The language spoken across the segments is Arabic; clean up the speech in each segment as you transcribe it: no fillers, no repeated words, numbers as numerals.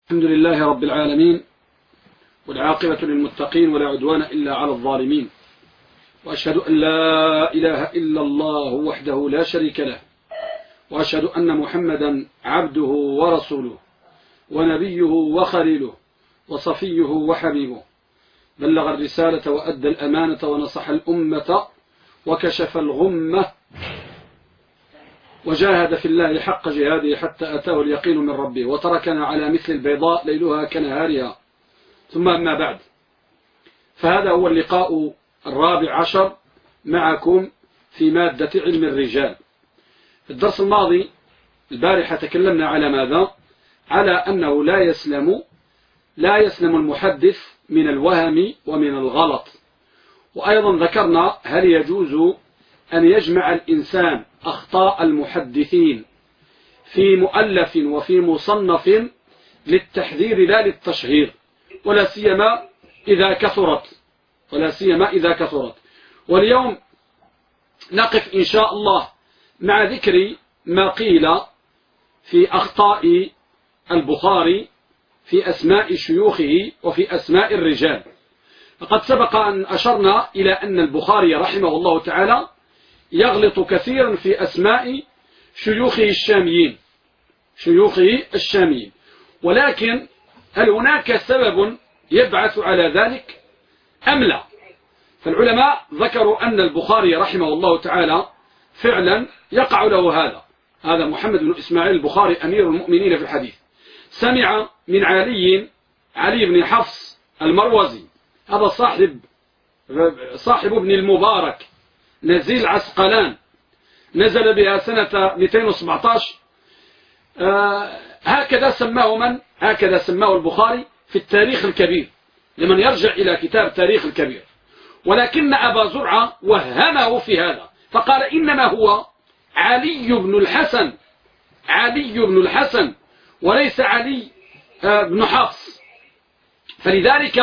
الحمد لله رب العالمين، والعاقبة للمتقين ولا عدوان إلا على الظالمين، وأشهد أن لا إله إلا الله وحده لا شريك له، وأشهد أن محمدا عبده ورسوله ونبيه وخليله وصفيه وحبيبه، بلغ الرسالة وأدى الأمانة ونصح الأمة وكشف الغمة وجاهد في الله حق جهاده حتى أتاه اليقين من ربه، وتركنا على مثل البيضاء ليلها كنهارها. ثم أما بعد، فهذا هو اللقاء 14 معكم في مادة علم الرجال. في الدرس الماضي البارحة تكلمنا على ماذا؟ على أنه لا يسلم المحدث من الوهم ومن الغلط، وأيضا ذكرنا هل يجوز أن يجمع الإنسان أخطاء المحدثين في مؤلف وفي مصنف للتحذير لا للتشهير، ولا سيما إذا كثرت. واليوم نقف إن شاء الله مع ذكر ما قيل في أخطاء البخاري في أسماء شيوخه وفي أسماء الرجال. فقد سبق أن أشرنا إلى أن البخاري رحمه الله تعالى يغلط كثيرا في أسماء شيوخه الشاميين، ولكن هل هناك سبب يبعث على ذلك أم لا؟ فالعلماء ذكروا أن البخاري رحمه الله تعالى فعلا يقع له هذا محمد بن إسماعيل البخاري أمير المؤمنين في الحديث سمع من علي بن حفص المروزي، هذا صاحب ابن المبارك نزيل عسقلان، نزل بها سنة 217. هكذا سماه البخاري في التاريخ الكبير لمن يرجع إلى كتاب تاريخ الكبير. ولكن أبا زرعة وهمه في هذا، فقال إنما هو علي بن الحسن وليس علي بن حفص. فلذلك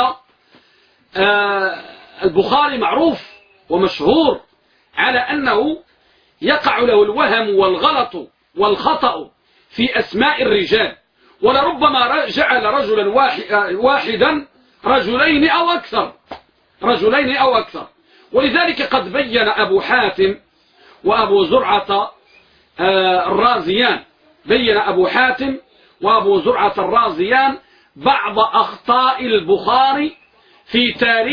البخاري معروف ومشهور على أنه يقع له الوهم والغلط والخطأ في أسماء الرجال، ولربما جعل رجلا واحدا رجلين أو أكثر. ولذلك قد بين أبو حاتم وأبو زرعة الرازيان بعض أخطاء البخاري في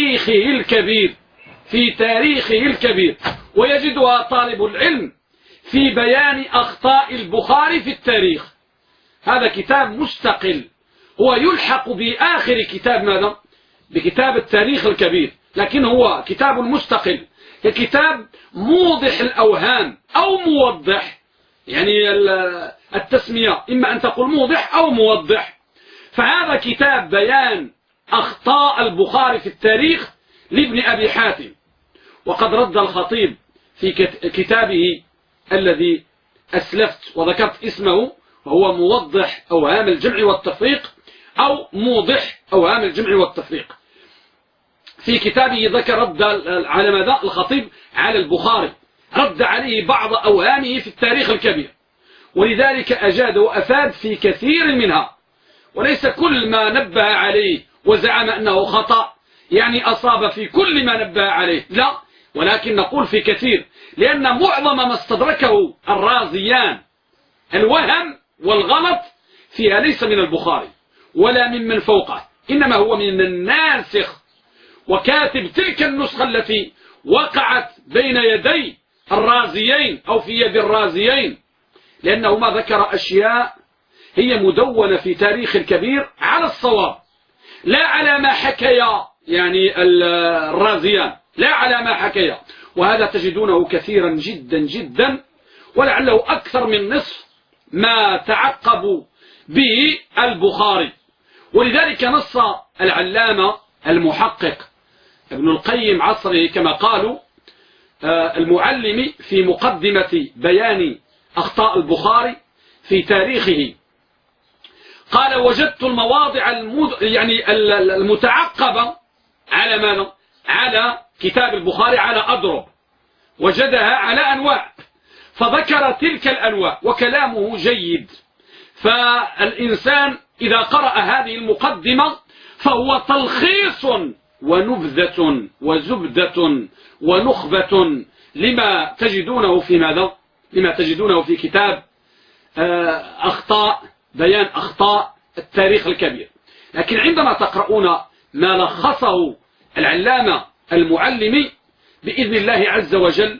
تاريخه الكبير، ويجدها طالب العلم في بيان أخطاء البخاري في التاريخ. هذا كتاب مستقل، هو يلحق بآخر كتاب ماذا؟ بكتاب التاريخ الكبير، لكن هو كتاب مستقل، كتاب موضح الأوهام أو موضح، يعني التسمية إما أن تقول موضح أو موضح. فهذا كتاب بيان أخطاء البخاري في التاريخ لابن أبي حاتم. وقد رد الخطيب في كتابه الذي أسلفت وذكرت اسمه، وهو موضح أوهام الجمع والتفريق أو موضح أوهام الجمع والتفريق. في كتابه ذكر رد على ماذا؟ الخطيب على البخاري، رد عليه بعض أوهامه في التاريخ الكبير، ولذلك أجاد وأفاد في كثير منها، وليس كل ما نبه عليه وزعم أنه خطأ يعني أصاب في كل ما نبه عليه، لا، ولكن نقول في كثير، لأن معظم ما استدركه الرازيان الوهم والغلط فيها ليس من البخاري ولا ممن فوقه، إنما هو من الناسخ وكاتب تلك النسخة التي وقعت بين يدي الرازيين أو في يد الرازيين، لأنه ما ذكر أشياء هي مدونة في تاريخ الكبير على الصواب، لا على ما حكيا يعني الرازيان، لا على ما حكيا. وهذا تجدونه كثيرا جدا جدا، ولعله أكثر من نصف ما تعقب به البخاري. ولذلك نص العلامة المحقق ابن القيم عصره كما قالوا المعلم في مقدمة بيان أخطاء البخاري في تاريخه، قال: وجدت المواضع المتعقبة على ماذا؟ على كتاب البخاري على أضرب، وجدها على أنواع، فذكر تلك الأنواع، وكلامه جيد. فالإنسان إذا قرأ هذه المقدمة فهو تلخيص ونبذة وزبدة ونخبة لما تجدونه في ماذا؟ لما تجدونه في كتاب بيان أخطاء التاريخ الكبير. لكن عندما تقرؤون ما لخصه العلامة المعلمي بإذن الله عز وجل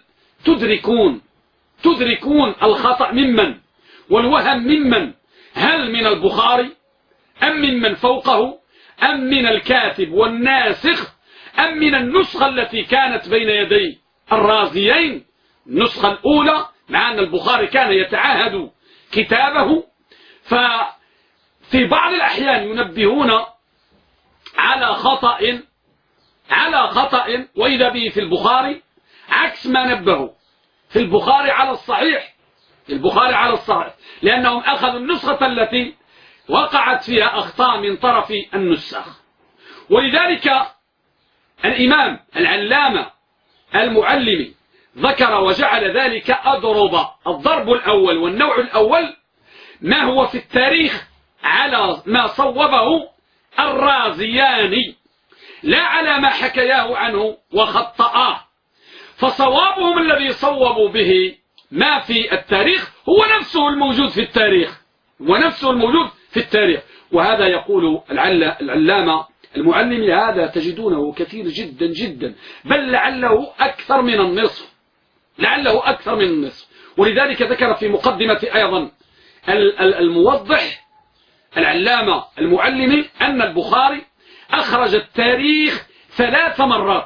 تدركون الخطأ ممن والوهم ممن، هل من البخاري أم ممن فوقه أم من الكاتب والناسخ أم من النسخة التي كانت بين يدي الرازيين، النسخة الأولى، مع أن البخاري كان يتعاهد كتابه. ففي بعض الأحيان ينبهون على خطأ وإذا به في البخاري عكس ما نبهوا في البخاري على الصحيح، لأنهم أخذوا النسخة التي وقعت فيها أخطاء من طرف النسخ. ولذلك الإمام العلامة المعلمي ذكر وجعل ذلك أضرب. الضرب الأول والنوع الأول ما هو في التاريخ على ما صوبه الرازيان، لا على ما حكياه عنه وخطأه. فصوابهم الذي صوبوا به ما في التاريخ هو نفسه الموجود في التاريخ. وهذا يقول العلامة المعلمي هذا تجدونه كثير جدا جدا، بل لعله أكثر من النصف. ولذلك ذكر في مقدمة أيضا الموضح العلامة المعلمي أن البخاري أخرج التاريخ 3 مرات.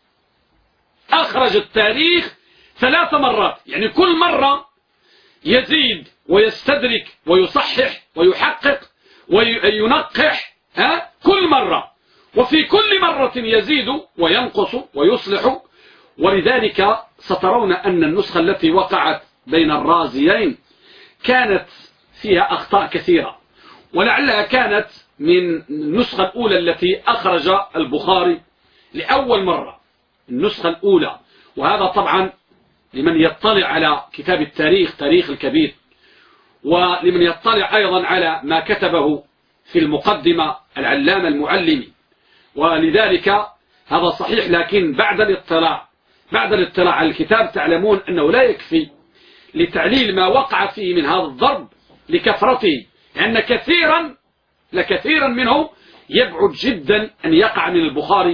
يعني كل مرة يزيد ويستدرك ويصحح ويحقق وينقح كل مرة، وفي كل مرة يزيد وينقص ويصلح. ولذلك سترون أن النسخة التي وقعت بين الرازيين كانت فيها أخطاء كثيرة، ولعلها كانت من النسخة الأولى التي أخرج البخاري لأول مرة، النسخة الأولى. وهذا طبعا لمن يطلع على كتاب التاريخ، تاريخ الكبير، ولمن يطلع أيضا على ما كتبه في المقدمة العلامة المعلمي. ولذلك هذا صحيح، لكن بعد الاطلاع على الكتاب تعلمون أنه لا يكفي لتعليل ما وقع فيه من هذا الضرب لكثرته، لأن كثيرا منه يبعد جدا أن يقع من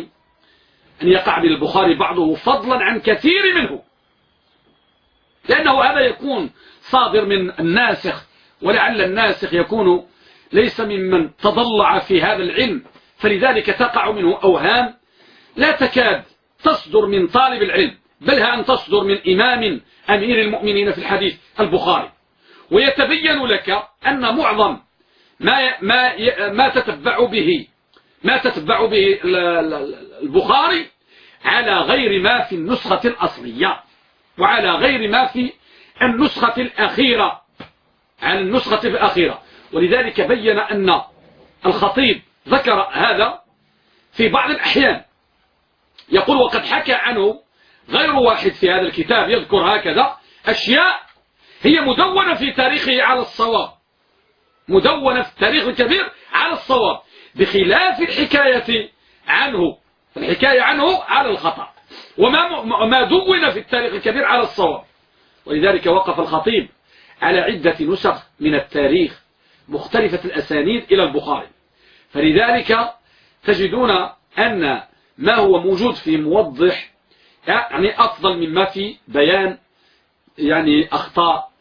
البخاري بعضه فضلا عن كثير منه، لأنه هذا يكون صادر من الناسخ، ولعل الناسخ يكون ليس ممن تضلع في هذا العلم، فلذلك تقع منه أوهام لا تكاد تصدر من طالب العلم، بل أن تصدر من إمام أمير المؤمنين في الحديث البخاري. ويتبين لك أن معظم ما تتبع به البخاري على غير ما في النسخة الأصلية، وعلى غير ما في النسخة الأخيرة. ولذلك بين أن الخطيب ذكر هذا في بعض الأحيان، يقول وقد حكى عنه غير واحد في هذا الكتاب، يذكر هكذا أشياء هي مدونة في تاريخه على الصواب، مدونة في التاريخ الكبير على الصواب، بخلاف الحكاية عنه على الخطأ، وما دون في التاريخ الكبير على الصواب. ولذلك وقف الخطيب على عدة نسخ من التاريخ مختلفة الأسانيد إلى البخاري. فلذلك تجدون أن ما هو موجود في موضح يعني أفضل مما في بيان يعني أخطاء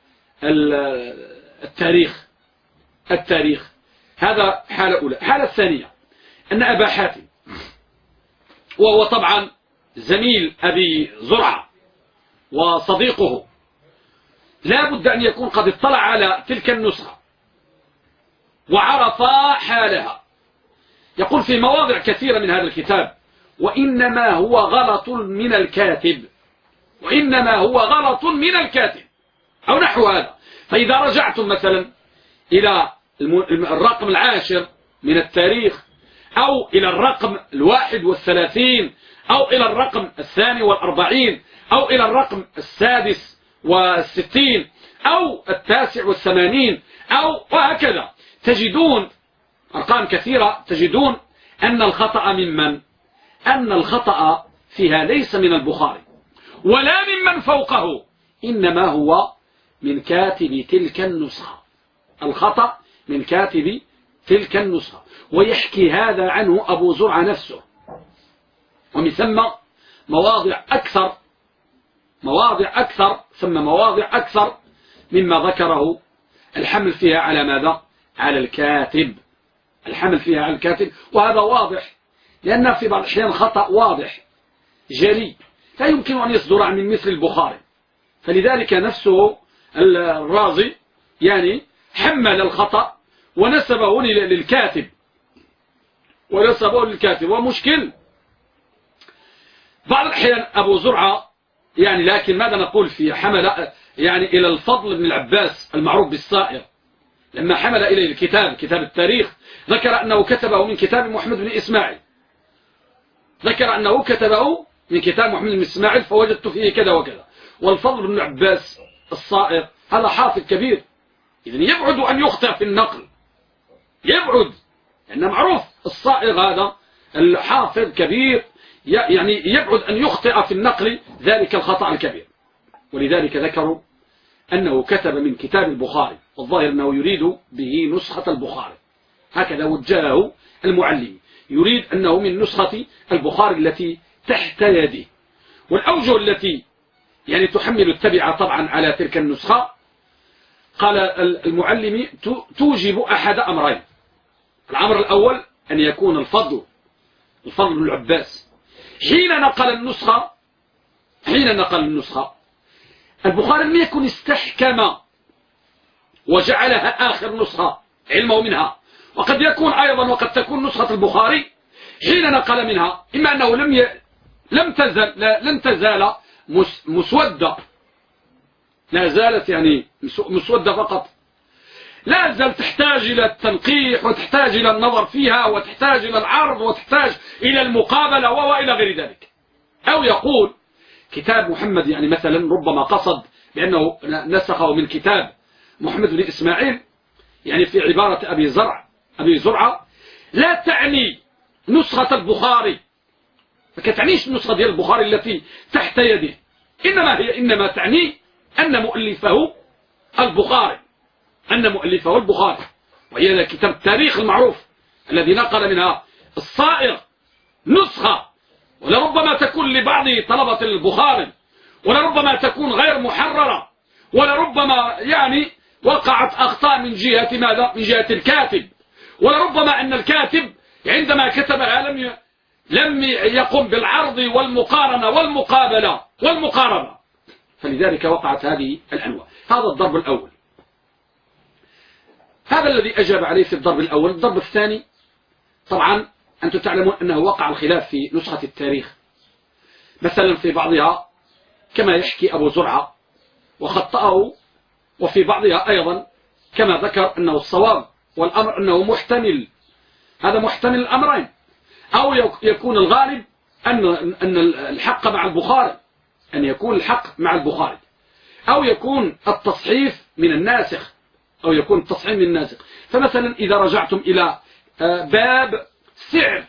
التاريخ. هذا حالة أولى. حالة ثانية أن أبا حاتم، وهو طبعا زميل أبي زرعة وصديقه، لا بد أن يكون قد اطلع على تلك النسخة وعرف حالها. يقول في مواضع كثيرة من هذا الكتاب وإنما هو غلط من الكاتب أو نحو هذا. فإذا رجعتم مثلا إلى الرقم 10 من التاريخ، أو إلى الرقم 31، أو إلى الرقم 42، أو إلى الرقم 66، أو 89، أو وهكذا، تجدون أرقام كثيرة تجدون أن الخطأ ممن؟ أن الخطأ فيها ليس من البخاري ولا ممن فوقه، إنما هو من كاتب تلك النسخة. الخطأ من كاتب تلك النسخة، ويحكي هذا عنه أبو زرعة نفسه. ومن ثم مواضع أكثر مما ذكره الحمل فيها على ماذا؟ على الكاتب. الحمل فيها على الكاتب، وهذا واضح، لأن في بعض الأحيان خطأ واضح جلي لا يمكن أن يصدر من مثل البخاري. فلذلك نفسه الرازي يعني حمل الخطأ ونسبه للكاتب، ومشكل بعض الأحيان أبو زرعة يعني. لكن ماذا نقول في حمل يعني إلى الفضل بن العباس المعروف بالصائر، لما حمل إليه كتاب التاريخ، ذكر أنه كتبه من كتاب محمد بن إسماعيل، فوجدت فيه كذا وكذا. والفضل بن العباس الصائر هذا حافظ كبير، إذن يبعد أن يخطئ في النقل، لأن معروف الصائر هذا الحافظ كبير، يعني يبعد أن يخطئ في النقل ذلك الخطأ الكبير. ولذلك ذكروا أنه كتب من كتاب البخاري، والظاهر أنه يريد به نسخة البخاري، هكذا وجهه المعلم، يريد أنه من نسخة البخاري التي تحت يده. والأوجه التي يعني تحمل التبعة طبعا على تلك النسخة، قال المعلم توجب أحد أمرين. الأمر الأول أن يكون الفضل بن العباس حين نقل النسخة البخاري لم يكن استحكم وجعلها آخر نسخة علمه منها. وقد يكون أيضا وقد تكون نسخة البخاري حين نقل منها إما أنه لم تزال مسودة، لا زالت يعني مسودة فقط، لا زال تحتاج إلى التنقيح، وتحتاج إلى النظر فيها، وتحتاج إلى العرض، وتحتاج إلى المقابلة وإلى غير ذلك. أو يقول كتاب محمد يعني مثلا ربما قصد بأنه نسخه من كتاب محمد بن إسماعيل، يعني في عبارة أبي زرعة لا تعني نسخة البخاري، فكتعنيش النسخة ديال البخاري التي تحت يده، إنما تعني أن مؤلفه البخاري، وهي كتاب التاريخ المعروف الذي نقل منها الصائر نسخة، ولربما تكون لبعض طلبة البخاري، ولربما تكون غير محررة، ولربما يعني وقعت أخطاء من جهة ماذا؟ من جهة الكاتب، ولربما أن الكاتب عندما كتبها لم يقم بالعرض والمقارنة والمقاربة، فلذلك وقعت هذه الأنواع. هذا الضرب الأول، هذا الذي أجاب عليه في الضرب الأول. الضرب الثاني طبعا أنتم تعلمون أنه وقع الخلاف في نسخة التاريخ، مثلا في بعضها كما يحكي أبو زرعة وخطأه، وفي بعضها أيضا كما ذكر أنه الصواب، والأمر أنه محتمل، هذا محتمل الأمرين، أو يكون الغالب أن الحق مع البخاري، أن يكون الحق مع البخاري، أو يكون التصحيف من الناسخ، فمثلا إذا رجعتم إلى باب سعر،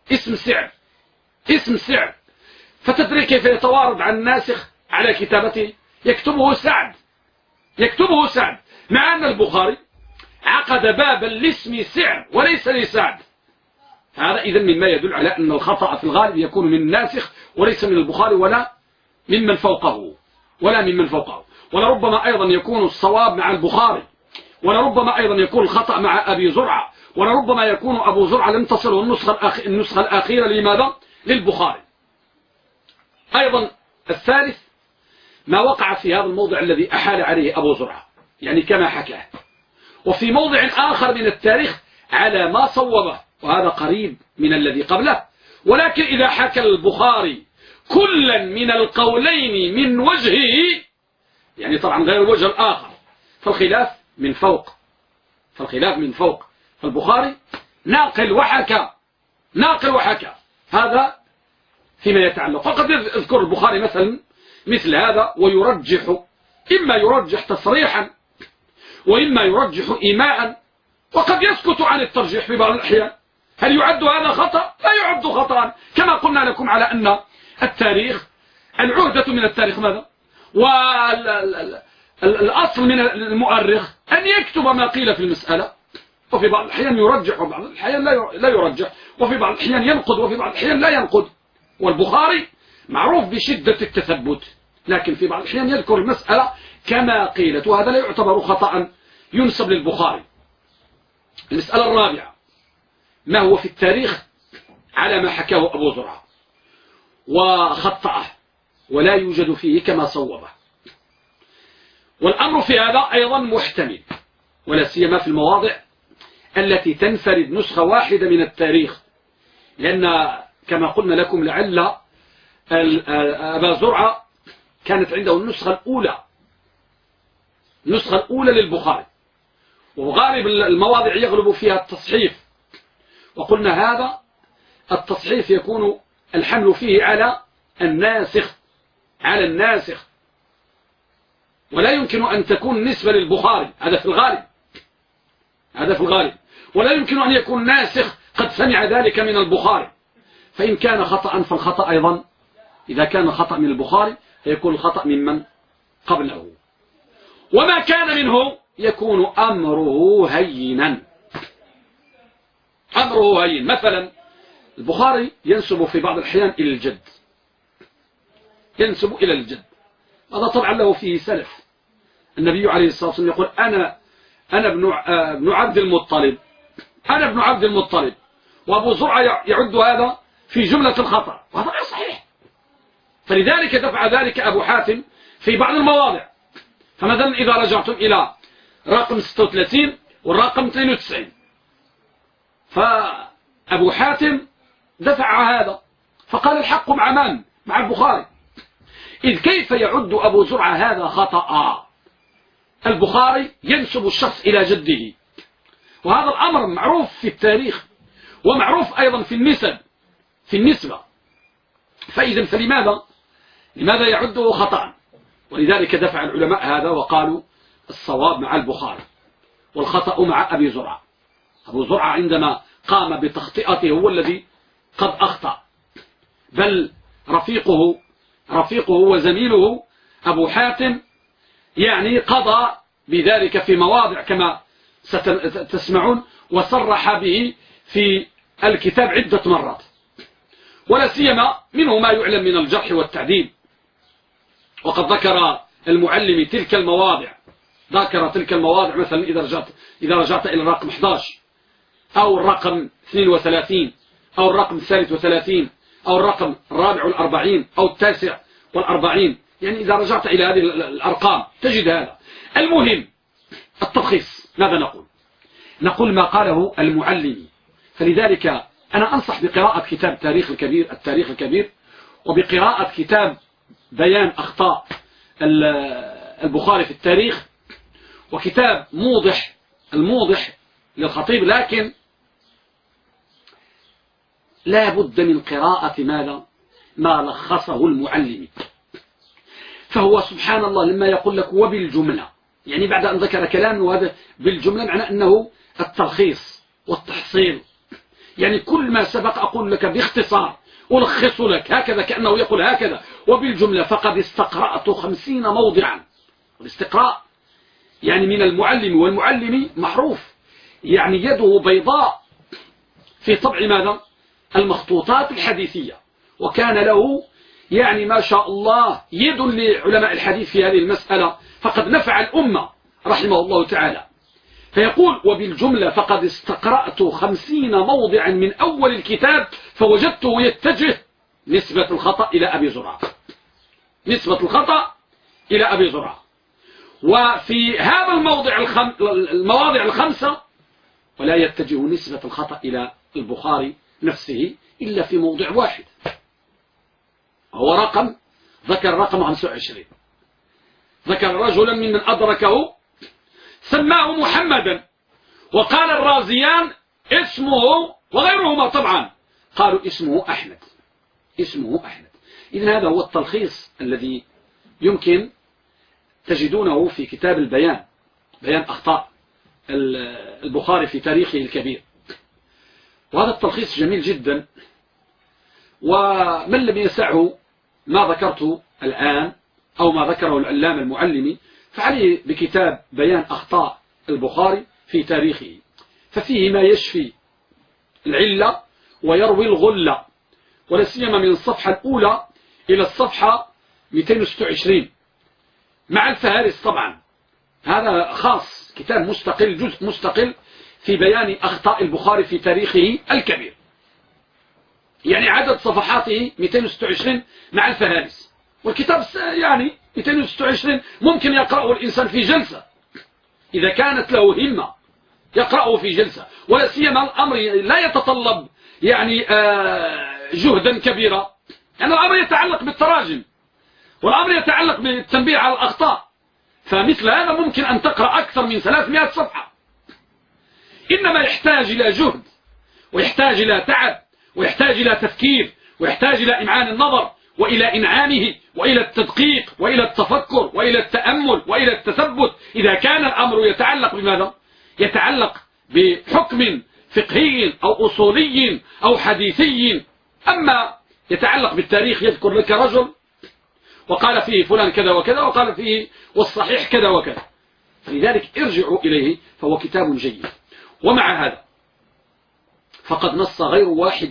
اسم سعر، فتدري كيف يتوارد عن الناسخ على كتابته، يكتبه سعد، مع أن البخاري عقد بابا لاسم سعر وليس لسعد. هذا إذن مما يدل على أن الخطأ في الغالب يكون من الناسخ وليس من البخاري ولا ممن فوقه، ولربما أيضا يكون الصواب مع البخاري، ولربما أيضا يكون الخطأ مع أبي زرعة، ولربما يكون أبو زرعة لم تصله النسخة الأخيرة لماذا؟ للبخاري. أيضا الثالث ما وقع في هذا الموضع الذي أحال عليه أبو زرعة، يعني كما حكاه، وفي موضع آخر من التاريخ على ما صوبه، وهذا قريب من الذي قبله. ولكن إذا حكى البخاري كلا من القولين من وجهه، يعني طبعا غير الوجه الآخر، فالخلاف من فوق، فالبخاري ناقل وحكى، هذا فيما يتعلق. فقد يذكر البخاري مثل هذا ويرجح، إما يرجح تصريحا وإما يرجح إيماء، وقد يسكت عن الترجيح في بعض الأحيان. هل يعد هذا خطأ؟ لا يعد خطأ، كما قلنا لكم على أن التاريخ، العهدة من التاريخ ماذا؟ والأصل من المؤرخ أن يكتب ما قيل في المسألة، وفي بعض الأحيان يرجح وفي بعض الأحيان لا يرجح، وفي بعض الأحيان ينقد وفي بعض الأحيان لا ينقد. والبخاري معروف بشدة التثبت، لكن في بعض الأحيان يذكر المسألة كما قيلت، وهذا لا يعتبر خطأ ينسب للبخاري. المسألة الرابعة: ما هو في التاريخ على ما حكاه أبو زرعة وخطأه ولا يوجد فيه كما صوبه. والأمر في هذا أيضا محتمل، ولا سيما في المواضع التي تنفرد نسخة واحدة من التاريخ، لأن كما قلنا لكم لعل أبا زرعة كانت عنده النسخة الأولى للبخاري، وغالب المواضع يغلب فيها التصحيف، وقلنا هذا التصحيف يكون الحمل فيه على الناسخ، ولا يمكن أن تكون نسبة للبخاري، هذا في الغالب، ولا يمكن أن يكون ناسخ قد سمع ذلك من البخاري. فإن كان خطأ فالخطأ أيضا، إذا كان خطأ من البخاري فيكون الخطأ ممن قبله، وما كان منه يكون أمره هينا. مثلا البخاري ينسب في بعض الأحيان إلى الجد، هذا طبعا له فيه سلف. النبي عليه الصلاة والسلام يقول أنا ابن عبد المطلب، وأبو زرعة يعد هذا في جملة الخطأ، وهذا غير صحيح. فلذلك دفع ذلك أبو حاتم في بعض المواضع. فمثلا إذا رجعتم إلى رقم 36 والرقم 92، فأبو حاتم دفع هذا فقال الحق مع من؟ مع البخاري. إذ كيف يعد أبو زرعة هذا خطأ؟ البخاري ينسب الشخص إلى جده، وهذا الأمر معروف في التاريخ ومعروف أيضا في النسبة. فإذا لماذا يعده خطأ؟ ولذلك دفع العلماء هذا وقالوا الصواب مع البخاري والخطأ مع أبي زرعة. أبو زرعة عندما قام بتخطئته هو الذي قد أخطأ، بل رفيقه وزميله أبو حاتم يعني قضى بذلك في مواضع كما ستسمعون، وصرح به في الكتاب عدة مرات، ولا سيما منه ما يعلم من الجرح والتعديل. وقد ذكر المعلم تلك المواضع، مثلا إذا رجعت إلى الرقم 11 أو الرقم 32 أو الرقم 33 أو الرقم 44 أو 49، يعني إذا رجعت إلى هذه الأرقام تجد هذا. المهم التلخيص ماذا نقول ما قاله المعلم. فلذلك أنا أنصح بقراءة كتاب التاريخ الكبير، وبقراءة كتاب بيان أخطاء البخاري في التاريخ، وكتاب الموضح للخطيب. لكن لا بد من قراءة ما لخصه المعلم. فهو سبحان الله لما يقول لك وبالجملة، يعني بعد أن ذكر كلام وهذا بالجملة معنى أنه التلخيص والتحصيل، يعني كل ما سبق أقول لك باختصار ألخص لك هكذا، كأنه يقول هكذا وبالجملة. فقد استقرأت 50 موضعا. الاستقراء يعني من المعلم، والمعلم معروف يعني يده بيضاء في طبع المخطوطات الحديثية، وكان له يعني ما شاء الله يد لعلماء الحديث في هذه المسألة، فقد نفع الأمة رحمه الله تعالى. فيقول وبالجملة فقد استقرأت 50 موضعا من أول الكتاب فوجدته يتجه نسبة الخطأ إلى أبي زرعة. وفي هذا المواضع الخمسة ولا يتجه نسبة الخطأ إلى البخاري نفسه إلا في موضع واحد، هو ذكر رقم 25، ذكر رجلا ممن أدركه سماه محمدا، وقال الرازيان اسمه، وغيرهما طبعا قالوا اسمه أحمد. إذن هذا هو التلخيص الذي يمكن تجدونه في كتاب بيان أخطاء البخاري في تاريخه الكبير. وهذا التلخيص جميل جدا، ومن لم يسعه ما ذكرته الآن أو ما ذكره العلامة المعلمي فعليه بكتاب بيان أخطاء البخاري في تاريخه، ففيه ما يشفي العلة ويروي الغلة، ولا سيما من الصفحة الأولى إلى الصفحة 226 مع الفهارس. طبعا هذا خاص، كتاب مستقل، جزء مستقل في بيان أخطاء البخاري في تاريخه الكبير، يعني عدد صفحاته 226 مع الفهارس. والكتاب يعني 226 ممكن يقرأه الإنسان في جلسة إذا كانت له همة، يقرأه في جلسة، ولا سيما الأمر لا يتطلب يعني جهدا كبيرا، يعني الأمر يتعلق بالتراجم، والأمر يتعلق بالتنبيه على الأخطاء، فمثل هذا ممكن أن تقرأ أكثر من 300 صفحة. إنما يحتاج إلى جهد، ويحتاج إلى تعب، ويحتاج إلى تفكير، ويحتاج إلى إمعان النظر، وإلى إنعامه، وإلى التدقيق، وإلى التفكر، وإلى التأمل، وإلى التثبت. إذا كان الأمر يتعلق بماذا؟ يتعلق بحكم فقهي أو أصولي أو حديثي. أما يتعلق بالتاريخ يذكر لك رجل وقال فيه فلان كذا وكذا، وقال فيه والصحيح كذا وكذا، فلذلك ارجعوا إليه، فهو كتاب جيد. ومع هذا فقد نص غير واحد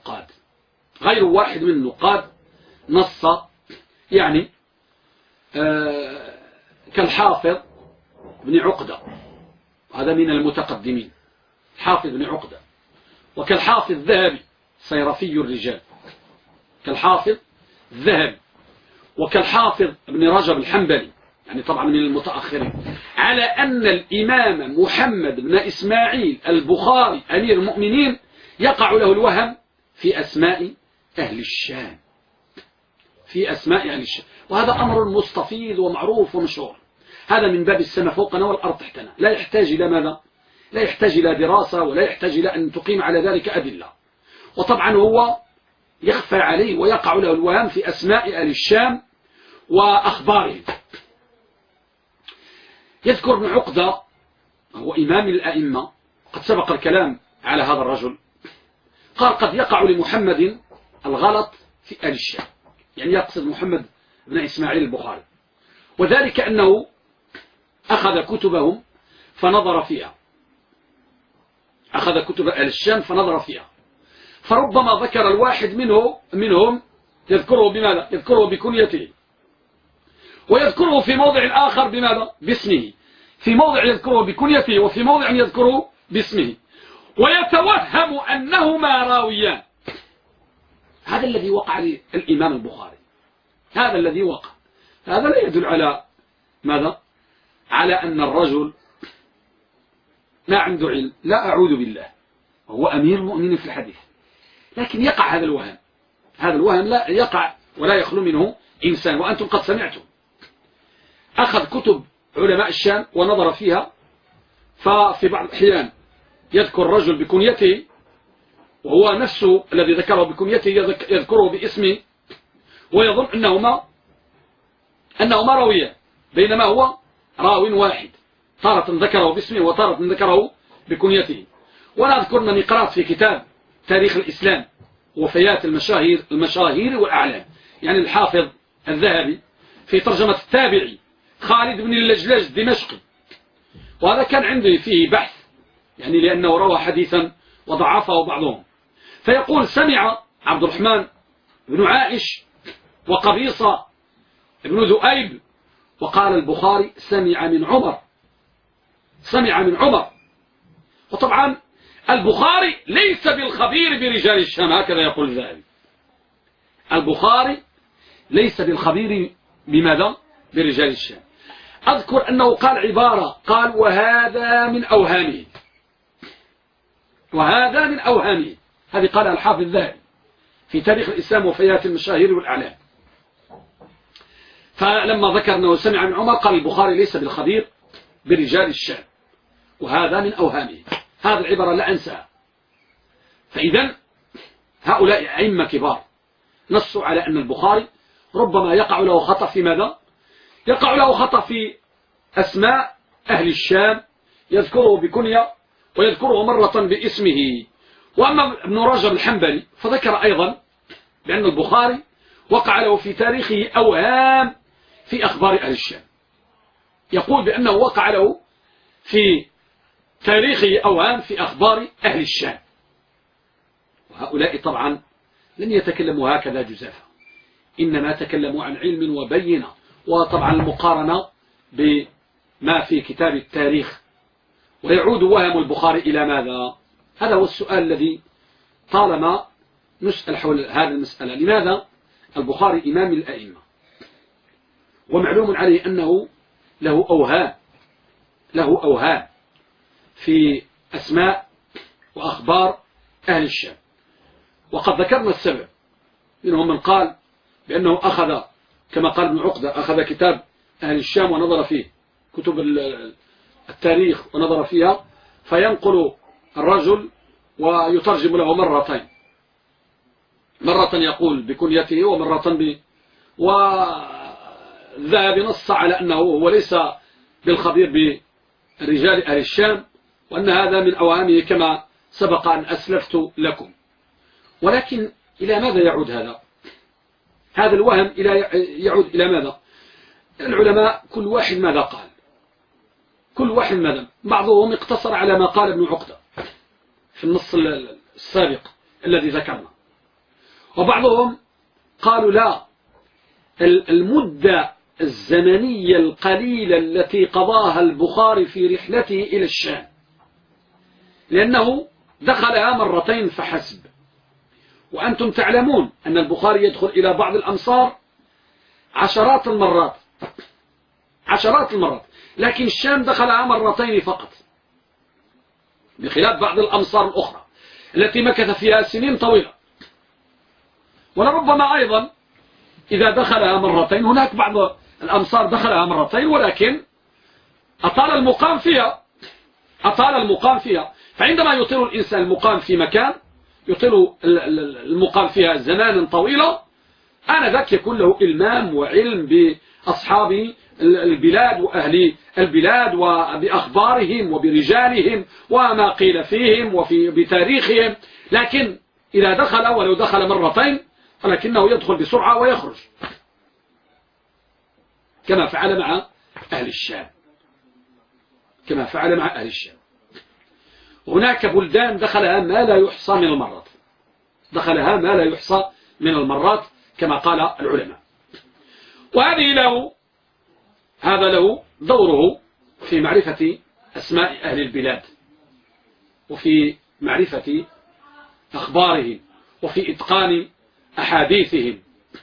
من النقاد نص، يعني كالحافظ بن عقدة، هذا من المتقدمين، حافظ بن عقدة، وكالحافظ الذهبي صيرفي الرجال، كالحافظ الذهبي، وكالحافظ ابن رجب الحنبلي، يعني طبعا من المتأخرين، على أن الإمام محمد بن إسماعيل البخاري أمير المؤمنين يقع له الوهم في أسماء أهل الشام، وهذا أمر مستفيض ومعروف ومشهور. هذا من باب السماء فوقنا والأرض تحتنا، لا يحتاج إلى ماذا؟ لا يحتاج إلى دراسة، ولا يحتاج إلى أن تقيم على ذلك أدلة. وطبعا هو يخفى عليه ويقع له الوهم في أسماء أهل الشام وأخبارهم. يذكر ابن عقدة، هو إمام الأئمة، قد سبق الكلام على هذا الرجل، قال قد يقع لمحمد الغلط في أهل الشام، يعني يقصد محمد بن إسماعيل البخاري، وذلك أنه أخذ كتبهم فنظر فيها، أخذ كتب أهل الشام فنظر فيها، فربما ذكر الواحد منهم يذكره بماذا؟ يذكره بكنيته، ويذكره في موضع آخر بماذا؟ باسمه، في موضع يذكره بكنيته، وفي موضع يذكره باسمه، ويتوهم أنهما راويان. هذا الذي وقع للإمام البخاري، هذا الذي وقع. هذا لا يدل على ماذا؟ على أن الرجل ما عنده علم، لا أعوذ بالله، وهو أمير المؤمنين في الحديث، لكن يقع هذا الوهم. هذا الوهم لا يقع ولا يخلو منه إنسان، وأنتم قد سمعتم. أخذ كتب علماء الشام ونظر فيها، ففي بعض الأحيان يذكر الرجل بكنيته، وهو نفسه الذي ذكره بكنيته يذكره باسمه، ويظن أنهما راويان، بينما هو راو واحد، تارة ذكره باسمه وتارة ذكره بكنيته. وأنا أذكر أنني قرأت في كتاب تاريخ الإسلام وفيات المشاهير والأعلام، يعني الحافظ الذهبي، في ترجمة التابعي خالد بن اللجلج الدمشقي، وهذا كان عندي فيه بحث، يعني لأنه روى حديثا وضعفه بعضهم، فيقول سمع عبد الرحمن بن عائش وقبيصة بن ذؤيب، وقال البخاري سمع من عمر. وطبعا البخاري ليس بالخبير برجال الشام، هكذا يقول الذهبي، البخاري ليس بالخبير بماذا؟ برجال الشام. أذكر أنه قال عبارة، قال وهذا من أوهامه، هذه قالها الحافظ الذهبي في تاريخ الإسلام وفيات المشاهير والأعلام. فلما ذكر أنه سمع من عمر قال البخاري ليس بالخبير برجال الشام، وهذا من أوهامه. هذه العبارة لا أنساها. فإذا هؤلاء أئمة كبار نصوا على أن البخاري ربما يقع له خطأ في ماذا؟ يقع له خطأ في أسماء أهل الشام، يذكره بكنية ويذكره مرة باسمه. وأما ابن رجب الحنبلي فذكر أيضا بأن البخاري وقع له في تاريخه أوهام في أخبار أهل الشام. يقول بأنه وقع له في تاريخه أوهام في أخبار أهل الشام. وهؤلاء طبعا لن يتكلموا هكذا جزافا، إنما تكلموا عن علم وبينة. وطبعا المقارنة بما في كتاب التاريخ. ويعود وهم البخاري إلى ماذا؟ هذا هو السؤال الذي طالما نسأل حول هذه المسألة. لماذا البخاري إمام الأئمة ومعلوم عليه أنه له أوهام في أسماء وأخبار أهل الشام. وقد ذكرنا السبب، منهم من قال بأنه أخذ كما قال ابن عقدة أخذ كتاب أهل الشام ونظر فيه، كتب التاريخ ونظر فيها، فينقل الرجل ويترجم له مرتين، مرة يقول بكنيته ومرة وذهب نص على أنه هو ليس بالخبير برجال أهل الشام، وأن هذا من أوهامه كما سبق أن أسلفت لكم. ولكن إلى ماذا يعود هذا الوهم؟ يعود إلى ماذا؟ العلماء كل واحد ماذا قال، كل واحد ماذا. بعضهم اقتصر على ما قال ابن عقدة في النص السابق الذي ذكرنا، وبعضهم قالوا لا، المدة الزمنية القليلة التي قضاها البخاري في رحلته إلى الشام، لأنه دخلها مرتين فحسب. وأنتم تعلمون أن البخاري يدخل إلى بعض الأمصار عشرات المرات، لكن الشام دخلها مرتين فقط، بخلاف بعض الأمصار الأخرى التي مكث فيها سنين طويلة. ولربما أيضا إذا دخلها مرتين، هناك بعض الأمصار دخلها مرتين ولكن أطال المقام فيها. فعندما يطيل الإنسان المقام في مكان، يطيل المقام فيها زمانا طويلا، آنذاك يكون له إلمام وعلم بأصحاب البلاد وأهل البلاد وبأخبارهم وبرجالهم وما قيل فيهم وبتاريخهم. لكن إذا دخل ولو دخل مرتين ولكنه يدخل بسرعة ويخرج، كما فعل مع أهل الشام. هناك بلدان دخلها ما لا يحصى من المرات، كما قال العلماء. هذا له دوره في معرفة أسماء أهل البلاد، وفي معرفة أخبارهم، وفي إتقان أحاديثهم.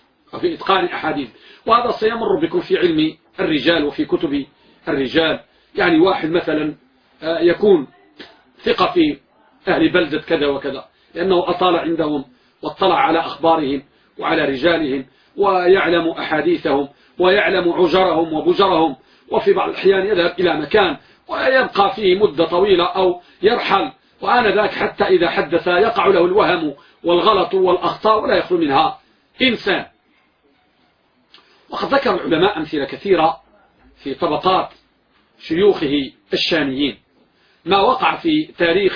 وهذا سيمر بكم في علم الرجال وفي كتب الرجال. يعني واحد مثلا يكون ثقة في أهل بلدة كذا وكذا، لأنه أطال عندهم واطلع على أخبارهم وعلى رجالهم، ويعلم أحاديثهم ويعلم عجرهم وبجرهم. وفي بعض الأحيان يذهب إلى مكان ويبقى فيه مدة طويلة أو يرحل، وآنذاك حتى إذا حدث يقع له الوهم والغلط والأخطاء ولا يخلو منها إنسان. وقد ذكر العلماء أمثلة كثيرة في طبقات شيوخه الشاميين ما وقع في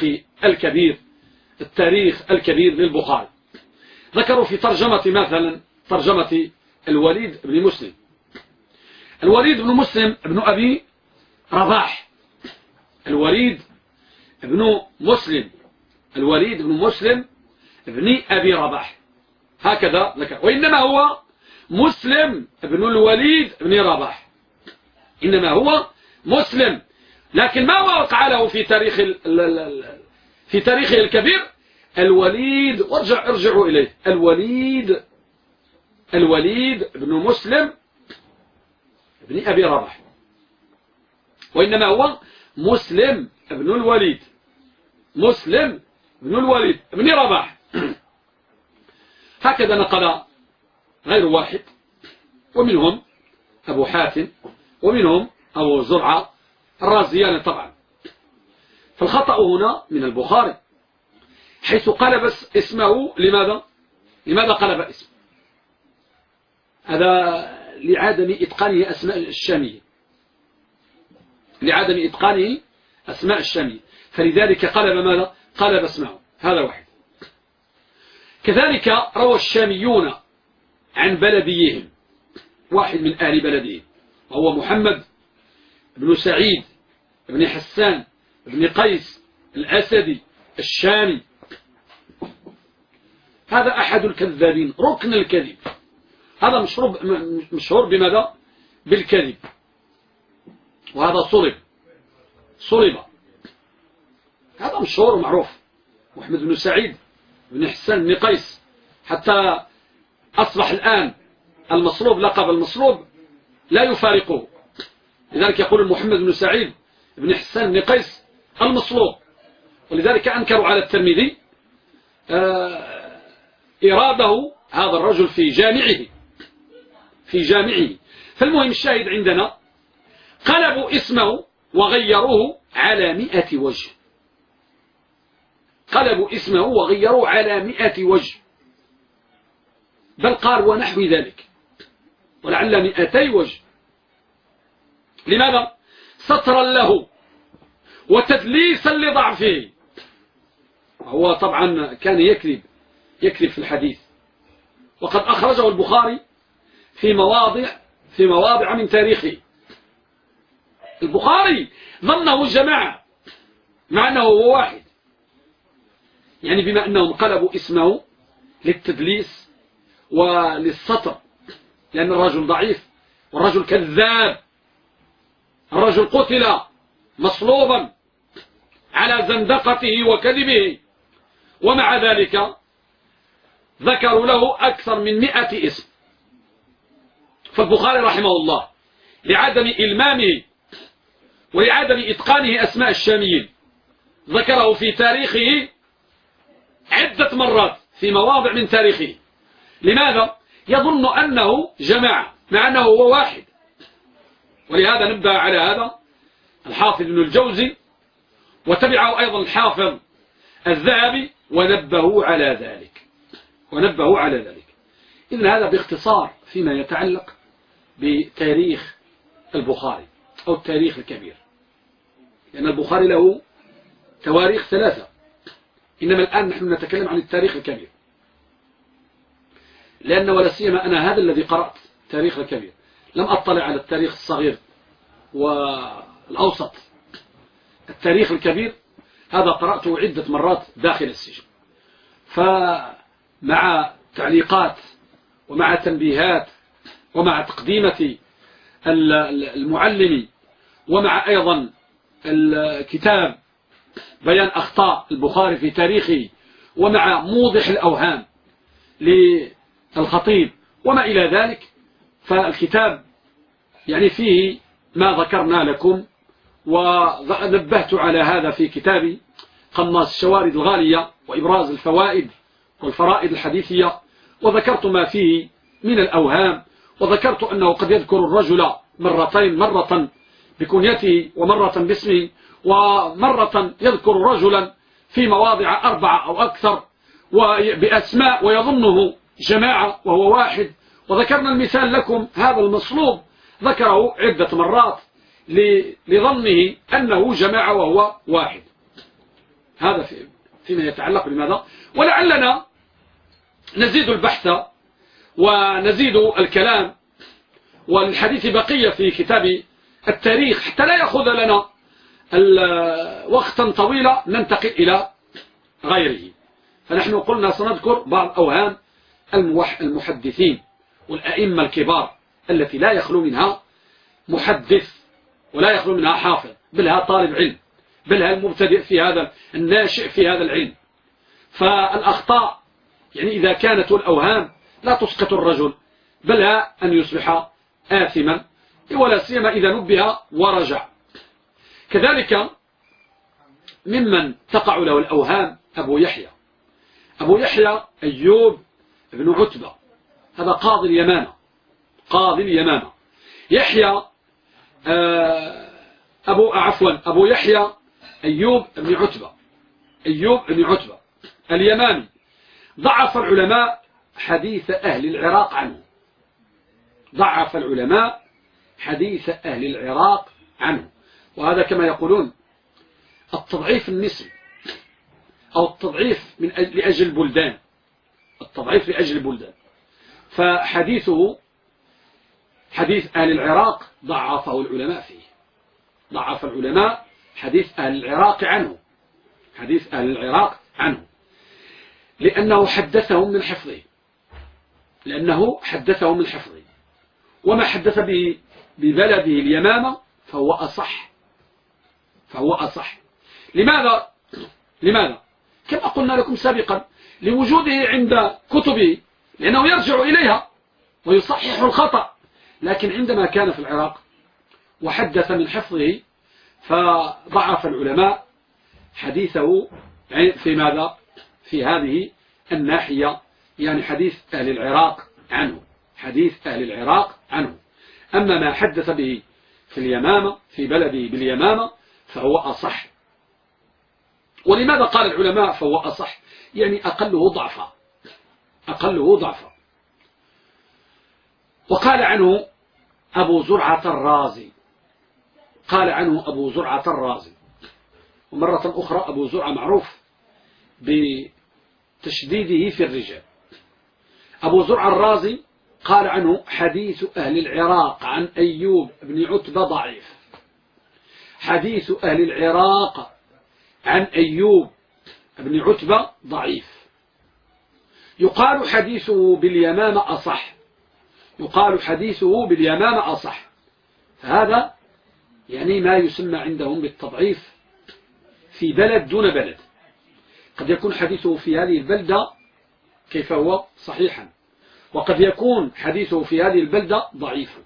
التاريخ الكبير للبخاري. ذكروا في ترجمة الوليد بن مسلم. الوليد بن مسلم ابن أبي رباح، الوليد بن مسلم ابن أبي رباح، هكذا ذكر. وإنما هو مسلم ابن الوليد بن رباح، إنما هو مسلم. لكن ما وقع له في تاريخه الكبير الوليد، ارجعوا إليه، الوليد بن مسلم ابن أبي رباح، وإنما هو مسلم ابن الوليد ابن رباح. هكذا نقل غير واحد، ومنهم أبو حاتم ومنهم أبو زرعة الرازيان طبعا. فالخطأ هنا من البخاري حيث قلب اسمه. لماذا قلب اسمه؟ هذا لعدم إتقانه أسماء الشامية، لعدم إتقانه أسماء الشاميين، فلذلك قلب ماذا؟ قلب اسمه. هذا واحد. كذلك روى الشاميون عن بلديهم، واحد من أهل بلدهم وهو محمد بن سعيد بن حسان بن قيس الأسدي الشامي. هذا أحد الكذابين، ركن الكذب. هذا مشهور بماذا؟ بالكذب. وهذا صلب. هذا مشهور ومعروف، محمد بن سعيد بن حسان بن قيس، حتى أصبح الآن المصلوب، لقب المصلوب لا يفارقه. لذلك يقول محمد بن سعيد بن حسان بن قيس المصلوب. ولذلك أنكروا على الترمذي إراده هذا الرجل في جامعه. فالمهم الشاهد عندنا قلبوا اسمه وغيروه على 100 وجه. قلبوا اسمه وغيروه على 100 وجه، بل قال ونحو ذلك، ولعل 200 وجه. لماذا؟ سترا له وتدليسا لضعفه. هو طبعا كان يكذب في الحديث، وقد أخرجه البخاري في مواضع من تاريخه. البخاري ظنه جماعة مع أنه هو واحد، يعني بما أنهم قلبوا اسمه للتدليس وللسطر، لأن الرجل ضعيف والرجل كذاب. الرجل قتل مصلوبا على زندقته وكذبه، ومع ذلك ذكروا له أكثر من 100 اسم. فالبخاري رحمه الله لعدم إلمامه ولعدم إتقانه أسماء الشاميين ذكره في تاريخه عدة مرات في مواضع من تاريخه. لماذا؟ يظن أنه جماعة مع أنه هو واحد. ولهذا نبه على هذا الحافظ ابن الجوزي، وتبعه أيضا الحافظ الذهبي، ونبهوا على ذلك. إذن هذا باختصار فيما يتعلق بتاريخ البخاري أو التاريخ الكبير، لأن البخاري له تواريخ 3، إنما الآن نحن نتكلم عن التاريخ الكبير، لأن ولا سيما أنا هذا الذي قرأت التاريخ الكبير، لم أطلع على التاريخ الصغير والأوسط. التاريخ الكبير هذا قرأته عدة مرات داخل السجن، فمع تعليقات ومع تنبيهات ومع تقديمة المعلم، ومع أيضا الكتاب بيان أخطاء البخاري في تاريخه، ومع موضح الأوهام للخطيب وما إلى ذلك. فالكتاب يعني فيه ما ذكرنا لكم، ونبهت على هذا في كتابي قناص الشوارد الغالية وإبراز الفوائد والفرائد الحديثية، وذكرت ما فيه من الأوهام، وذكرت أنه قد يذكر الرجل مرتين، مرة بكنيته ومرة باسمه، ومرة يذكر رجلا في مواضع 4 أو أكثر وبأسماء ويظنه جماعة وهو واحد. وذكرنا المثال لكم، هذا المصلوب ذكره عدة مرات لظنه أنه جماعة وهو واحد. هذا فيما يتعلق بماذا. ولعلنا نزيد البحث ونزيد الكلام، والحديث بقية في كتاب التاريخ حتى لا يأخذ لنا وقتا طويلا ننتقل إلى غيره. فنحن قلنا سنذكر بعض أوهام المحدثين والأئمة الكبار التي لا يخلو منها محدث ولا يخلو منها حافظ، بلها طالب علم، بلها المبتدئ في هذا، الناشئ في هذا العلم. فالأخطاء يعني إذا كانت الأوهام لا تسقط الرجل، بلها أن يصبح آثما، ولا سيما إذا نبه ورجع. كذلك ممن تقع له الأوهام أبو يحيى أيوب بن عتبة، هذا قاضي اليمامة. يحيى أبو يحيى أيوب بن عتبة اليمامي، ضعف العلماء حديث أهل العراق عنه، وهذا كما يقولون التضعيف النسبي أو التضعيف لأجل البلدان، التضعيف لأجل البلدان. فحديثه حديث أهل العراق ضعفه العلماء فيه، ضعف العلماء حديث أهل العراق عنه، حديث أهل العراق عنه، لأنه حدثهم من حفظه، لأنه حدثهم من حفظه، وما حدث به ببلده اليمامة فهو أصح، فهو أصح. لماذا؟ لماذا؟ كما قلنا لكم سابقا، لوجوده عند كتبه، لأنه يرجع إليها ويصحح الخطأ. لكن عندما كان في العراق وحدث من حفظه فضعف العلماء حديثه في ماذا؟ في هذه الناحية، يعني حديث أهل العراق عنه، حديث أهل العراق عنه. أما ما حدث به في اليمامة، في بلده باليمامة، فهو أصح. ولماذا قال العلماء فهو أصح؟ يعني أقله ضعفا، أقله ضعفا. وقال عنه أبو زرعة الرازي، قال عنه أبو زرعة الرازي. ومرة أخرى أبو زرعة معروف بتشديده في الرجال. أبو زرعة الرازي قال عنه حديث أهل العراق عن أيوب بن عتبة ضعيف، حديث أهل العراق عن أيوب بن عتبة ضعيف. يقال حديثه باليمامة أصح، يقال حديثه باليمامة أصح. فهذا يعني ما يسمى عندهم بالتضعيف في بلد دون بلد. قد يكون حديثه في هذه البلدة كيف هو صحيحا، وقد يكون حديثه في هذه البلدة ضعيفا.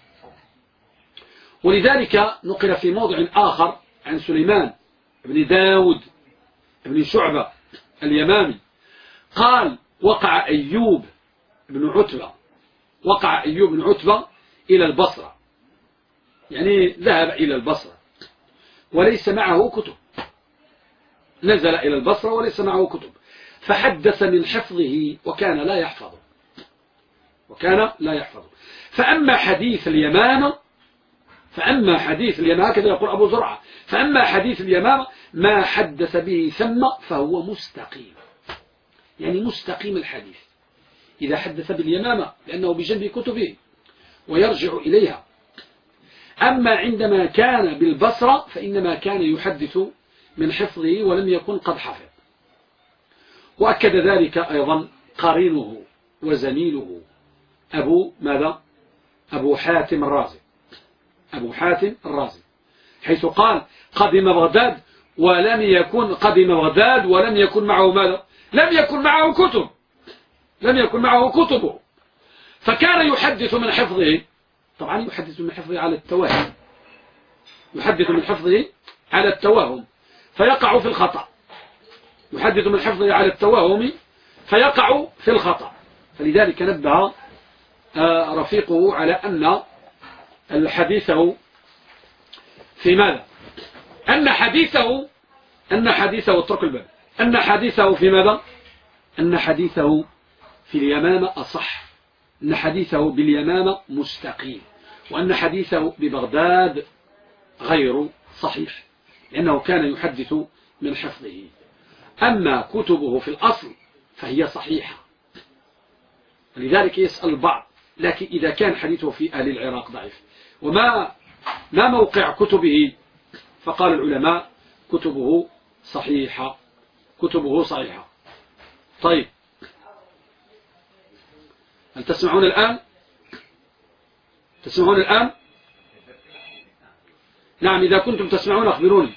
ولذلك نقل في موضع آخر عن سليمان بن داود بن شعبة اليمامي قال وقع أيوب بن عتبة، وقع أيوب بن عتبة إلى البصرة، يعني ذهب إلى البصرة وليس معه كتب، نزل إلى البصرة وليس معه كتب، فحدث من حفظه وكان لا يحفظه، وكان لا يحفظه. فأما حديث اليمامة، فأما حديث اليمامة كذا يقول أبو زرعة، فأما حديث اليمامة ما حدث به ثم فهو مستقيم، يعني مستقيم الحديث إذا حدث باليمامة لأنه بجنب كتبه ويرجع إليها. أما عندما كان بالبصرة فإنما كان يحدث من حفظه ولم يكن قد حفظ. وأكد ذلك أيضا قرينه وزميله أبو ماذا؟ أبو حاتم الرازي، أبو حاتم الرازي، حيث قال قدم بغداد ولم يكن، قدم بغداد ولم يكن معه ماذا؟ لم يكن معه كتب، لم يكن معه كتبه، فكان يحدث من حفظه. طبعا يحدث من حفظه على التوهم، يحدث من حفظه على التوهم فيقع في الخطأ، يحدث من حفظه على التوهم فيقع في الخطأ. فلذلك نبه رفيقه على أن حديثه في ماذا؟ أن حديثه اترك الباب، أن حديثه في ماذا؟ أن حديثه في اليمامة أصح، أن حديثه باليمامة مستقيم، وأن حديثه ببغداد غير صحيح لأنه كان يحدث من حفظه. أما كتبه في الأصل فهي صحيحة، لذلك يسأل البعض لكن إذا كان حديثه في أهل العراق ضعيف وما موقع كتبه؟ فقال العلماء كتبه صحيحة، كتبه صحيحة. طيب هل تسمعون الآن؟ تسمعون الآن؟ نعم، إذا كنتم تسمعون أخبروني.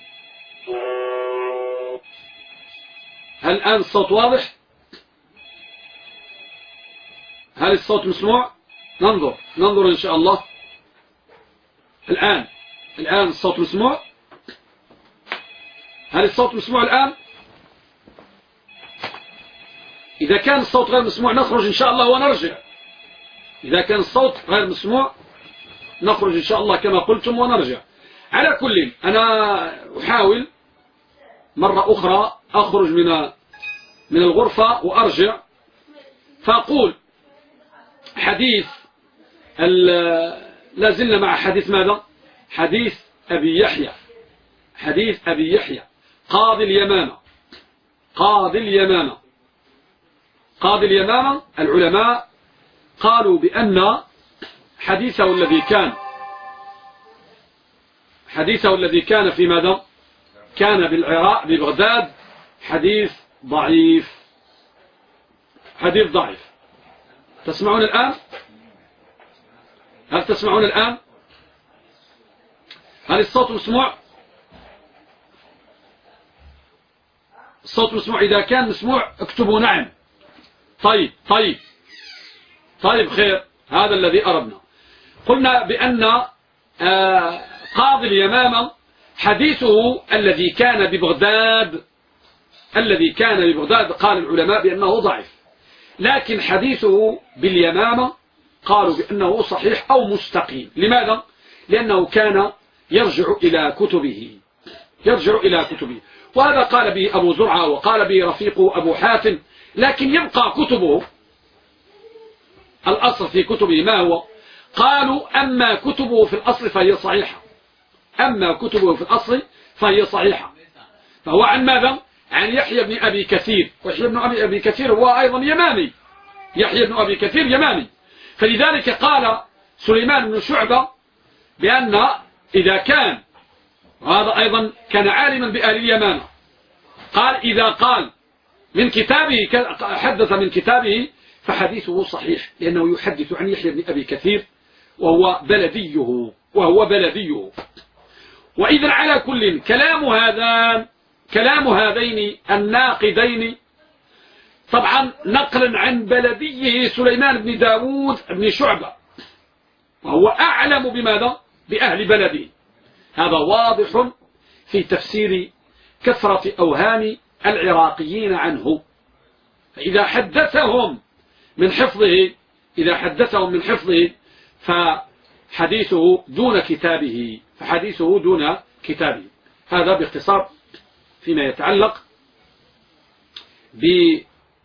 هل الآن الصوت واضح؟ هل الصوت مسموع؟ ننظر إن شاء الله. الآن الصوت مسموع؟ هل الصوت مسموع الآن؟ إذا كان الصوت غير مسموع نخرج إن شاء الله ونرجع. إذا كان الصوت غير مسموع نخرج إن شاء الله كما قلتم ونرجع. على كل أنا أحاول مرة أخرى أخرج من الغرفة وأرجع، فأقول حديث لازلنا مع حديث ماذا؟ حديث أبي يحيى، حديث أبي يحيى قاضي اليمامة. قاضي اليمامة. قاضي اليمامة العلماء قالوا بأن حديثه الذي كان في ماذا؟ كان بالعراق ببغداد حديث ضعيف. حديث ضعيف. تسمعون الآن؟ هل تسمعون الآن؟ هل الصوت مسموع؟ الصوت مسموع. إذا كان مسموع اكتبوا نعم. طيب خير. هذا الذي أردنا. قلنا بأن قاضي اليمامة حديثه الذي كان ببغداد قال العلماء بأنه ضعيف، لكن حديثه باليمامة قالوا بأنه صحيح أو مستقيم. لماذا؟ لأنه كان يرجع إلى كتبه. وهذا قال به أبو زرعة وقال به رفيقه أبو حاتم، لكن يبقى كتبه. الأصل في كتبه ما هو؟ قالوا أما كتبه في الأصل فهي صحيحة. فهو عن ماذا؟ عن يحيى بن أبي كثير، ويحيى بن أبي كثير هو أيضا يماني. يحيى بن أبي كثير يماني. فلذلك قال سليمان بن شعبة بأن إذا كان، وهذا أيضا كان عالما بأهل اليمامة، قال إذا قال من كتابه حدث من كتابه فحديثه صحيح، لأنه يحدث عن يحيى بن أبي كثير وهو بلديه. وإذا على كل كلام هذين الناقدين طبعا نقلا عن بلديه سليمان بن داود بن شعبة، وهو أعلم بماذا؟ بأهل بلده. هذا واضح في تفسير كثرة أوهام العراقيين عنه. فإذا حدثهم من حفظه فحديثه دون كتابه. هذا باختصار فيما يتعلق بأبي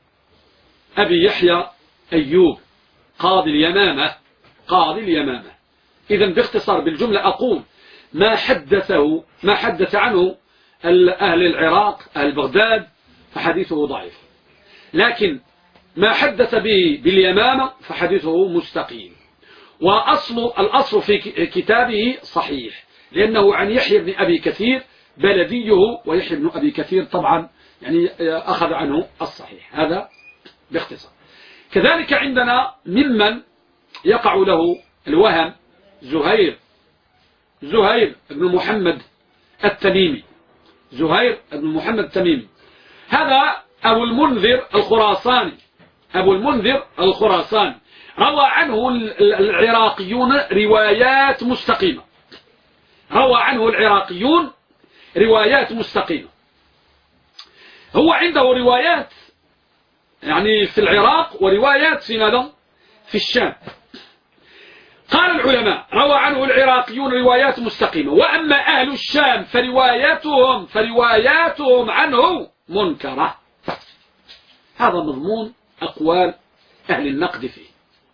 يحيى أيوب قاضي اليمامة. إذن باختصار بالجملة أقول ما حدث عنه أهل العراق أهل بغداد فحديثه ضعيف، لكن ما حدث به باليمامة فحديثه مستقيم. الأصل في كتابه صحيح، لأنه عن يحيى بن أبي كثير بلديه، ويحيى بن أبي كثير طبعا يعني أخذ عنه الصحيح. هذا باختصار. كذلك عندنا ممن يقع له الوهم زهير بن محمد التميمي. هذا أبو المنذر الخراساني روى عنه العراقيون روايات مستقيمة. هو عنده روايات يعني في العراق وروايات في ماذا؟ في الشام. قال العلماء روى عنه العراقيون روايات مستقيمة، وأما أهل الشام فرواياتهم عنه منكرة. هذا مضمون أقوال أهل النقد فيه،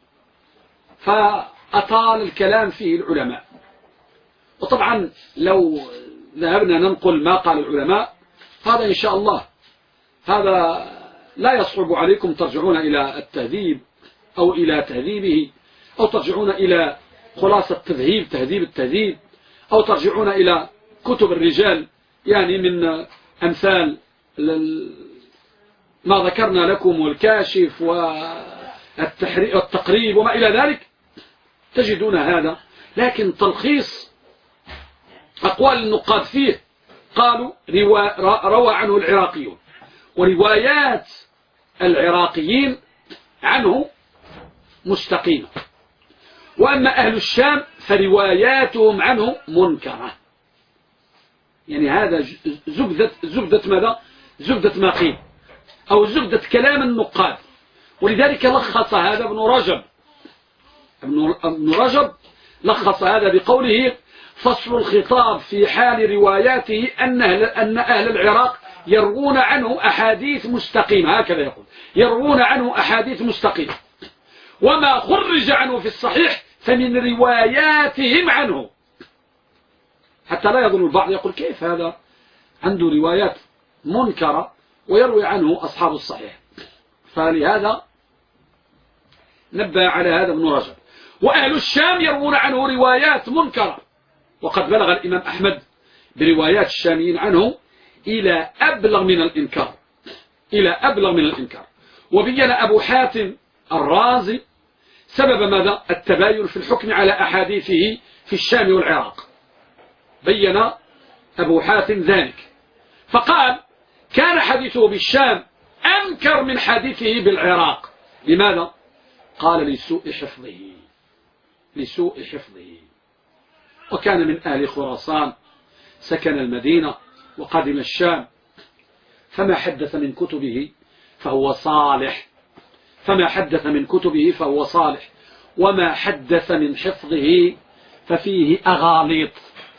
فأطال الكلام فيه العلماء. وطبعا لو ذهبنا ننقل ما قال العلماء هذا إن شاء الله هذا لا يصعب عليكم، ترجعون إلى التهذيب أو إلى تهذيبه، أو ترجعون إلى خلاصة تهذيب التهذيب، أو ترجعون إلى كتب الرجال يعني من أمثال ما ذكرنا لكم والكاشف والتقريب وما إلى ذلك تجدون هذا. لكن تلخيص أقوال النقاد فيه قالوا روى عنه العراقيون، وروايات العراقيين عنه مستقيمة، وأما أهل الشام فرواياتهم عنه منكرة. يعني هذا زبدة ماذا؟ زبدة ما قيل، أو زبدة كلام النقاد. ولذلك لخص هذا ابن رجب لخص هذا بقوله: فصل الخطاب في حال رواياته أن أهل العراق يروون عنه أحاديث مستقيمة. هكذا يقول: يروون عنه أحاديث مستقيمة، وما خرج عنه في الصحيح فمن رواياتهم عنه. حتى لا يظن البعض يقول: كيف هذا عنده روايات منكرة ويروي عنه أصحاب الصحيح، فلهذا نبه على هذا ابن رجب. وأهل الشام يروون عنه روايات منكرة، وقد بلغ الإمام أحمد بروايات الشاميين عنه إلى أبلغ من الإنكار، إلى أبلغ من الإنكار. وبين أبو حاتم الرازي سبب ماذا؟ التباين في الحكم على أحاديثه في الشام والعراق. بين أبو حاتم ذلك فقال كان حديثه بالشام أنكر من حديثه بالعراق. لماذا؟ قال لسوء حفظه، لسوء حفظه. وكان من أهل خراسان، سكن المدينة وقدم الشام، فما حدث من كتبه فهو صالح، فما حدث من كتبه فهو صالح، وما حدث من حفظه ففيه أغاليط،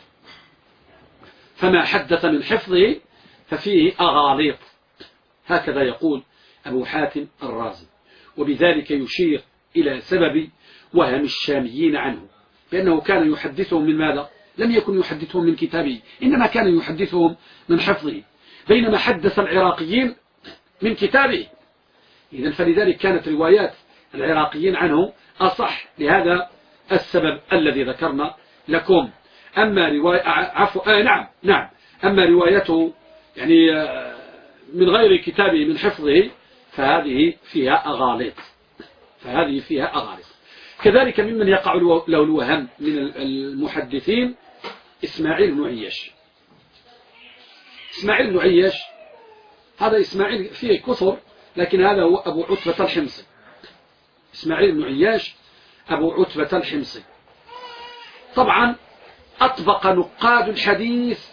فما حدث من حفظه ففيه أغاليط. هكذا يقول أبو حاتم الرازي. وبذلك يشير إلى سبب وهم الشاميين عنه، بأنه كان يحدثهم من ماذا؟ لم يكن يحدثهم من كتابه، إنما كان يحدثهم من حفظه، بينما حدث العراقيين من كتابه. إذن فلذلك كانت روايات العراقيين عنه أصح لهذا السبب الذي ذكرنا لكم. أما رواية أما روايته يعني من غير كتابه من حفظه فهذه فيها أغاليط، فهذه فيها أغاليط. كذلك ممن يقع له الوهم من المحدثين إسماعيل بن عياش. إسماعيل بن عياش هذا إسماعيل فيه كثر، لكن هذا هو أبو عتبة الحمصي. إسماعيل بن عياش أبو عتبة الحمصي. طبعا أطبق نقاد الحديث،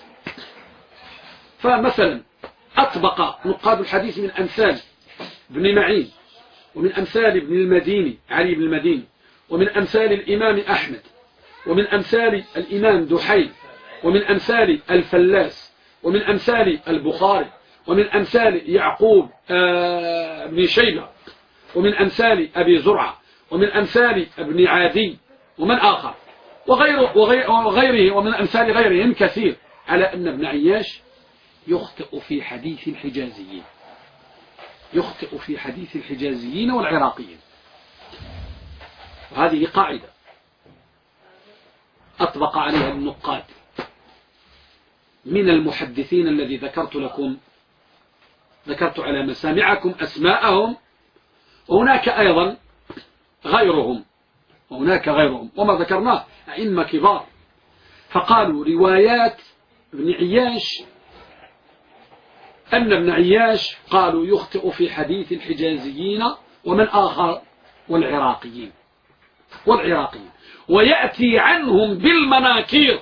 فمثلا أطبق نقاد الحديث من أمثال ابن معين، ومن أمثال ابن المديني علي بن المديني، ومن أمثال الإمام أحمد، ومن أمثال الإمام دحيل، ومن أمثال الفلاس، ومن أمثال البخاري، ومن أمثال يعقوب بن شيبة، ومن أمثال أبي زرعة، ومن أمثال ابن عادي، ومن آخر وغيره ومن أمثال غيرهم كثير، على أن ابن عياش يخطئ في حديث الحجازيين، يخطئ في حديث الحجازيين والعراقيين. وهذه قاعدة أطبق عليها النقاد من المحدثين الذي ذكرت لكم، ذكرت على مسامعكم أسماءهم، وهناك أيضا غيرهم، وما ذكرناه أئمة كبار، فقالوا روايات ابن عياش أن ابن عياش قالوا يخطئ في حديث الحجازيين ومن آخر والعراقيين ويأتي عنهم بالمناكير،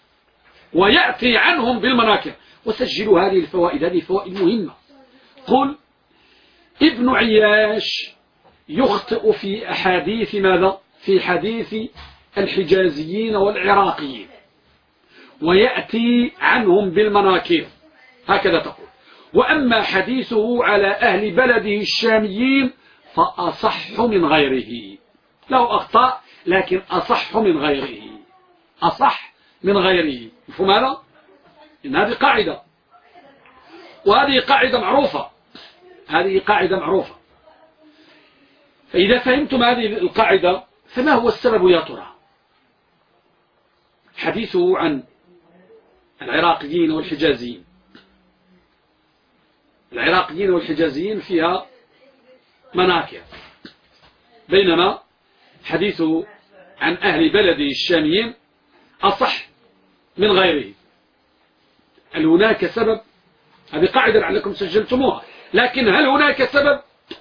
وسجلوا هذه الفوائد، هذه فوائد مهمة. قل ابن عياش يخطئ في أحاديث ماذا؟ في حديث الحجازيين والعراقيين ويأتي عنهم بالمناكير، هكذا تقول. وأما حديثه على أهل بلده الشاميين فأصح من غيره، له أخطاء لكن أصح من غيره، أصح من غيره. مفهوم هذا؟ إن هذه قاعدة، وهذه قاعدة معروفة، هذه قاعدة معروفة. فإذا فهمتم هذه القاعدة فما هو السبب يا ترى؟ حديثه عن العراقيين والحجازيين، العراقيين والحجازيين فيها مناكر، بينما حديثه عن أهل بلده الشاميين أصح من غيره. هل هناك سبب؟ هذه قاعدة لعلكم سجلتموها، لكن هل هناك سبب؟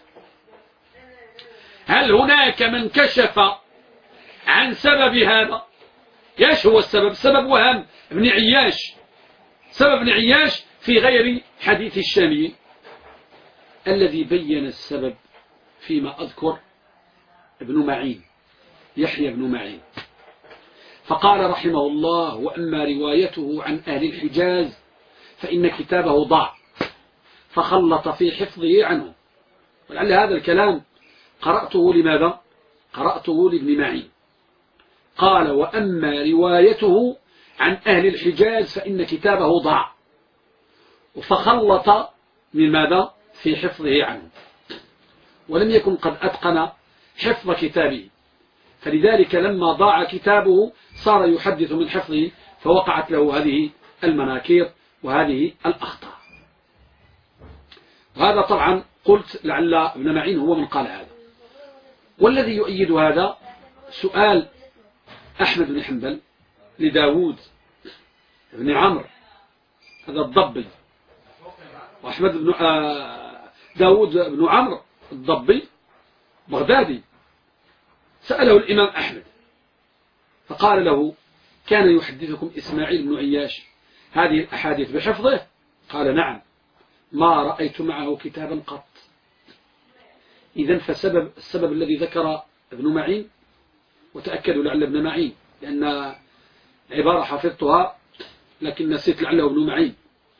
هل هناك من كشف عن سبب هذا؟ ايش هو السبب؟ سبب وهم ابن عياش، سبب ابن عياش في غير حديث الشاميين. الذي بين السبب فيما أذكر ابن معين، يحيى بن معين، فقال رحمه الله: وأما روايته عن أهل الحجاز فإن كتابه ضاع فخلط في حفظه عنه. ولعل هذا الكلام قرأته لماذا؟ قرأته لابن معين. قال: وأما روايته عن أهل الحجاز فإن كتابه ضاع فخلط من ماذا في حفظه عنه، ولم يكن قد أتقن حفظ كتابه، فلذلك لما ضاع كتابه صار يحدث من حفظه، فوقعت له هذه المناكير وهذه الأخطاء. وهذا طبعا قلت لعل ابن معين هو من قال هذا. والذي يؤيد هذا سؤال أحمد بن حنبل لداود بن عمرو هذا الضبي، وأحمد بن داود بن عمرو الضبي بغدادي، سأله الإمام أحمد فقال له: كان يحدثكم إسماعيل بن عياش هذه الأحاديث بحفظه؟ قال: نعم، ما رأيت معه كتابا قط. إذن السبب الذي ذكر ابن معين، وتأكدوا لعل ابن معين، لأن عبارة حفظتها لكن نسيت لعله ابن معين.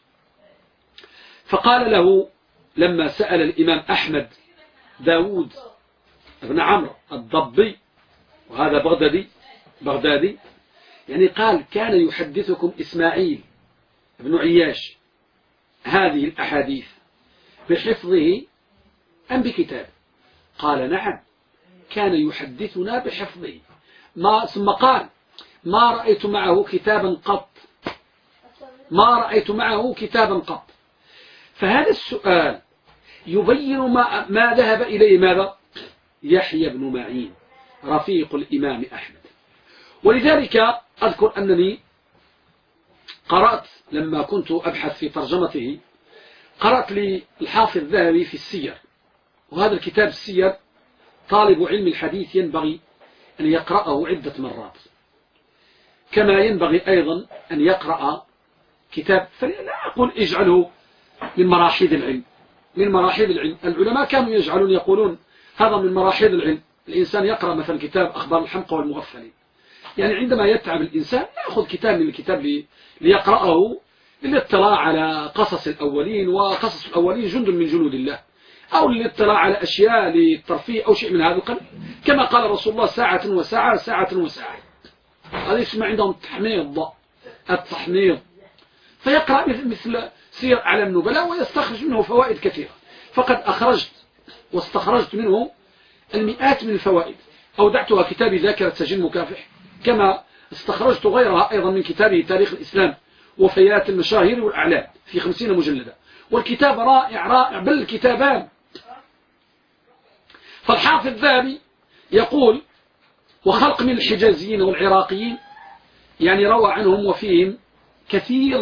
فقال له لما سأل الإمام أحمد داود بن عمرو الضبي، وهذا بغدادي، يعني قال: كان يحدثكم إسماعيل بن عياش هذه الأحاديث بحفظه أم بكتاب؟ قال: نعم، كان يحدثنا بحفظه. ثم قال: ما رأيت معه كتابا قط. فهذا السؤال يبين ما ذهب إليه ماذا؟ يحيى بن معين رفيق الإمام أحمد. ولذلك أذكر أنني قرأت لما كنت أبحث في ترجمته، قرأت للحافظ الذهبي في السير، وهذا الكتاب السير طالب علم الحديث ينبغي أن يقرأه عدة مرات، كما ينبغي أيضا أن يقرأ كتاب، فلا أقول اجعله من مراحيض العلم، العلماء كانوا يقولون هذا من مراحيض العلم، الإنسان يقرأ مثلا كتاب أخبار الحمقى والمغفلين، يعني عندما يتعب الإنسان يأخذ كتاب من الكتاب ليقرأه للاطلاع على قصص الأولين، وقصص الأولين جند من جنود الله، أو للاطلاع على أشياء للترفيه أو شيء من هذا القبيل، كما قال رسول الله: ساعة وساعة، ساعة وساعة. هذا يسمى عندهم التحميض، فيقرأ مثل سير أعلام النبلاء ويستخرج منه فوائد كثيرة. فقد أخرجت واستخرجت منه المئات من الفوائد، أودعتها كتابي ذاكرة سجين مكافح، كما استخرجت غيرها أيضا من كتابه تاريخ الإسلام وفيات المشاهير والأعلام في 50 مجلدا، والكتاب رائع بل الكتابان. فالحافظ الذهبي يقول: وخلق من الحجازيين والعراقيين، يعني روى عنهم وفيهم كثير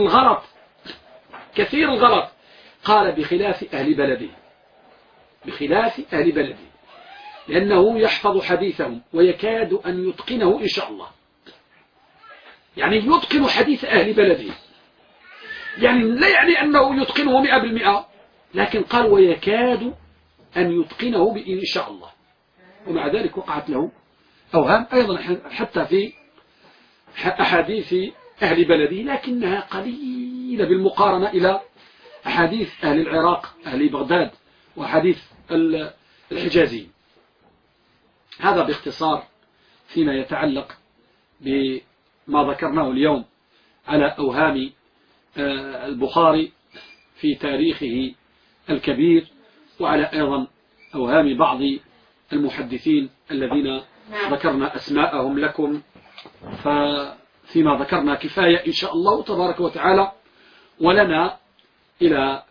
الغلط، قال: بخلاف أهل بلده، لأنه يحفظ حديثهم ويكاد أن يتقنه إن شاء الله، يعني يتقن حديث أهل بلده، يعني لا يعني أنه يتقنه 100%، لكن قال: ويكاد أن يتقنه إن شاء الله. ومع ذلك وقعت له أوهام أيضا حتى في أحاديث أهل بلده، لكنها قليلة بالمقارنة إلى أحاديث أهل العراق، أهل بغداد، وحديث الحجازي. هذا باختصار فيما يتعلق بما ذكرناه اليوم على أوهام البخاري في تاريخه الكبير، وعلى أيضا أوهام بعض المحدثين الذين ذكرنا أسماءهم لكم. ففيما ذكرنا كفاية إن شاء الله تبارك وتعالى، ولنا إلى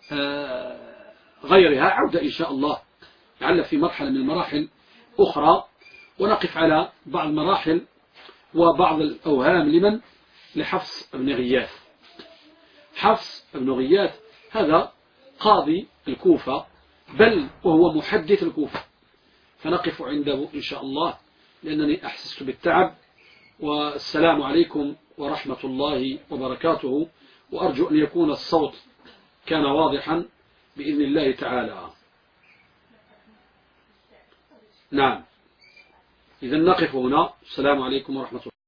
غيرها عودة إن شاء الله، لعل في مرحلة من المراحل أخرى، ونقف على بعض المراحل وبعض الأوهام لمن؟ لحفص بن غياث. حفص بن غياث هذا قاضي الكوفة، بل وهو محدث الكوفة، فنقف عنده إن شاء الله لأنني أحسست بالتعب. والسلام عليكم ورحمة الله وبركاته، وأرجو أن يكون الصوت كان واضحا بإذن الله تعالى. نعم، إذن نقف هنا. السلام عليكم ورحمة الله.